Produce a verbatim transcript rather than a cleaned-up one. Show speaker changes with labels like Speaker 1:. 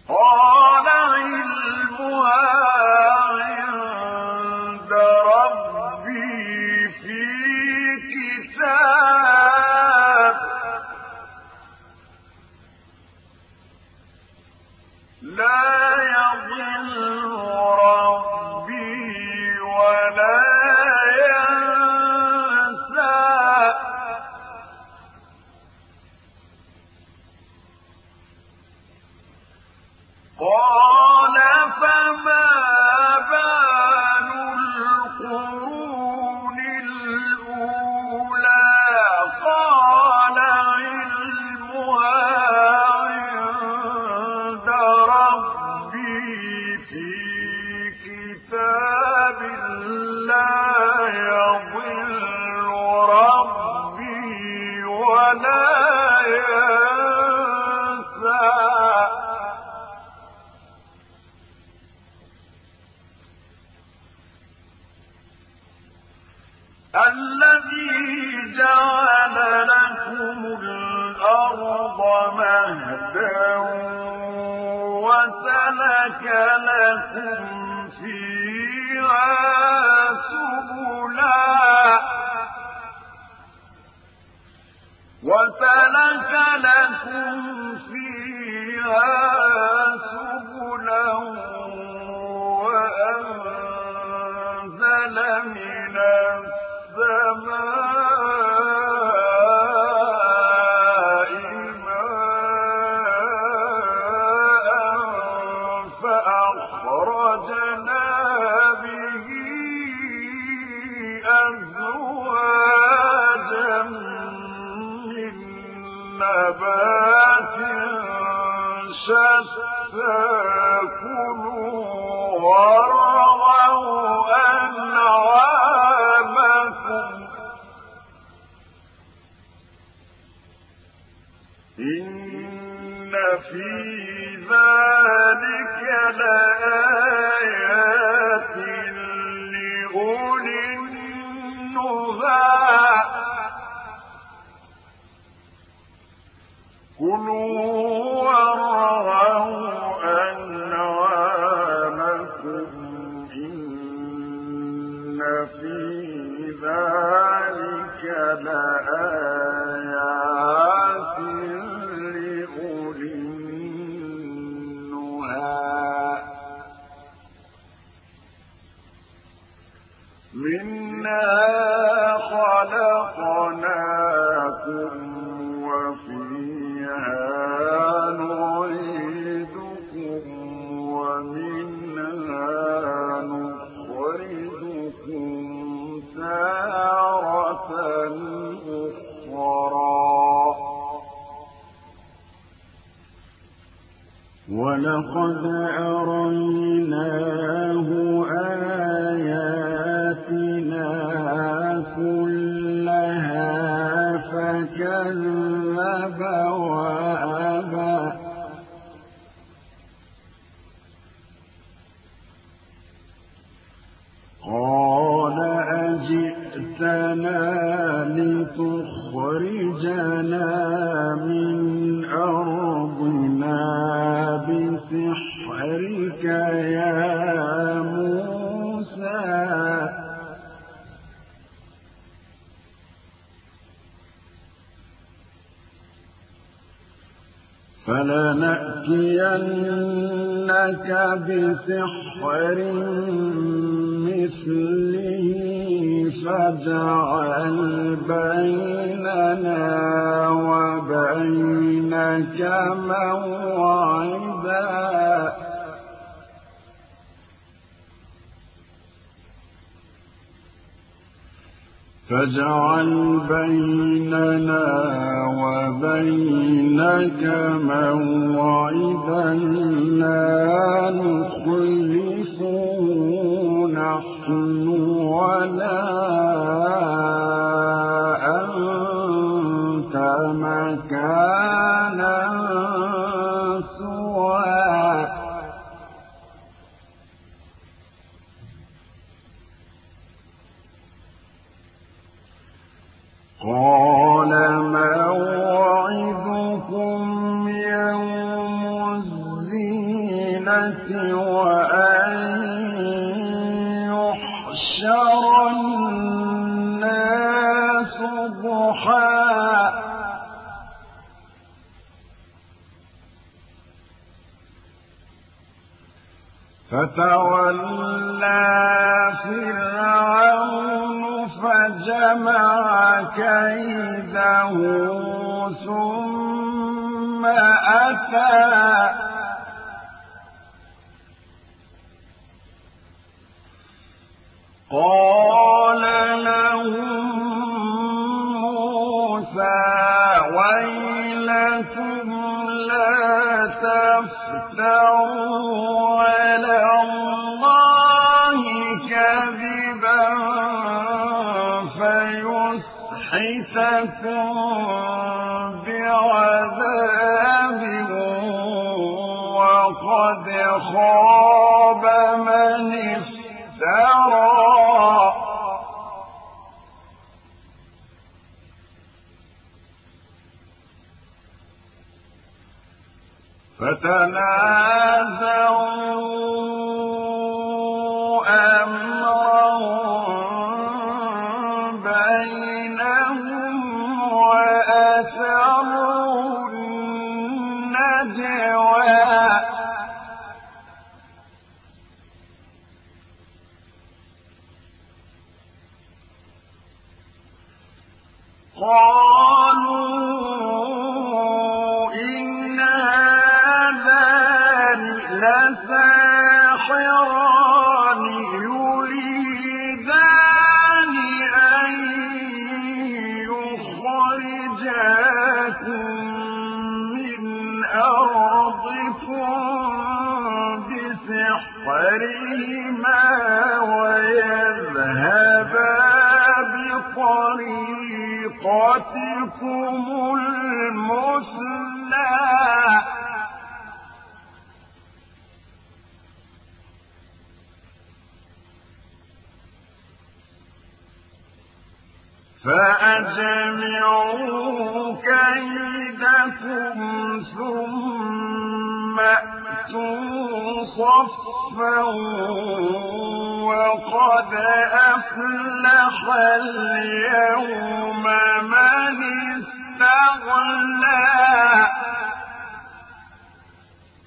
Speaker 1: قال علمها عند ربي في كتاب لا يضل ربي ولا ينسى قال فما بال القرون الأولى قال علمها عند ربي في كتاب لا يضل ربي ولا ينسى الذي جعل لكم الأرض مهدا وسلك لكم فيها سبلا وسلك لكم فيها سبلا وأنزل من السماء ماء فأخرجنا به أزواجا من نبات شتى كلوا وارعوا أنعامكم إن في ذلك لآيات لأولي النهى كلوا وارعوا أنعامكم إن في ذلك لآيات لأولي النهى منها خلقناكم وفيها نعيدكم ومنها نخرجكم تارة أخرى ولقد أريناه آياتنا كلها فكذب وأبى قال أجئتنا لتخرجنا من أرضنا بسحرك يا موسى فلنأتينك بسحر مثله فاجعل بيننا وبينك موعدا فاجعل بيننا وبينك موعدا لا نخلفه نحن ولا أنت مكانا سوى قال موعدكم يوم وأن يحشر الناس ضحى فتولى فرعون فجمع كيده ثم أتى قال لهم موسى ويلكم لا تفتروا على الله كذبا فيسحتكم بعذاب وقد خاب من افترى فتنازعوا أمرهم بينهم وأسروا النجوى قالوا إن هذان لساحران يريدان أن يخرجاكم من أرضكم بسحرهما ويذهبا بطريقتكم المثلى فأجمعوا كيدكم ثم أتوا صفا وقد أفلح اليوم من استغنى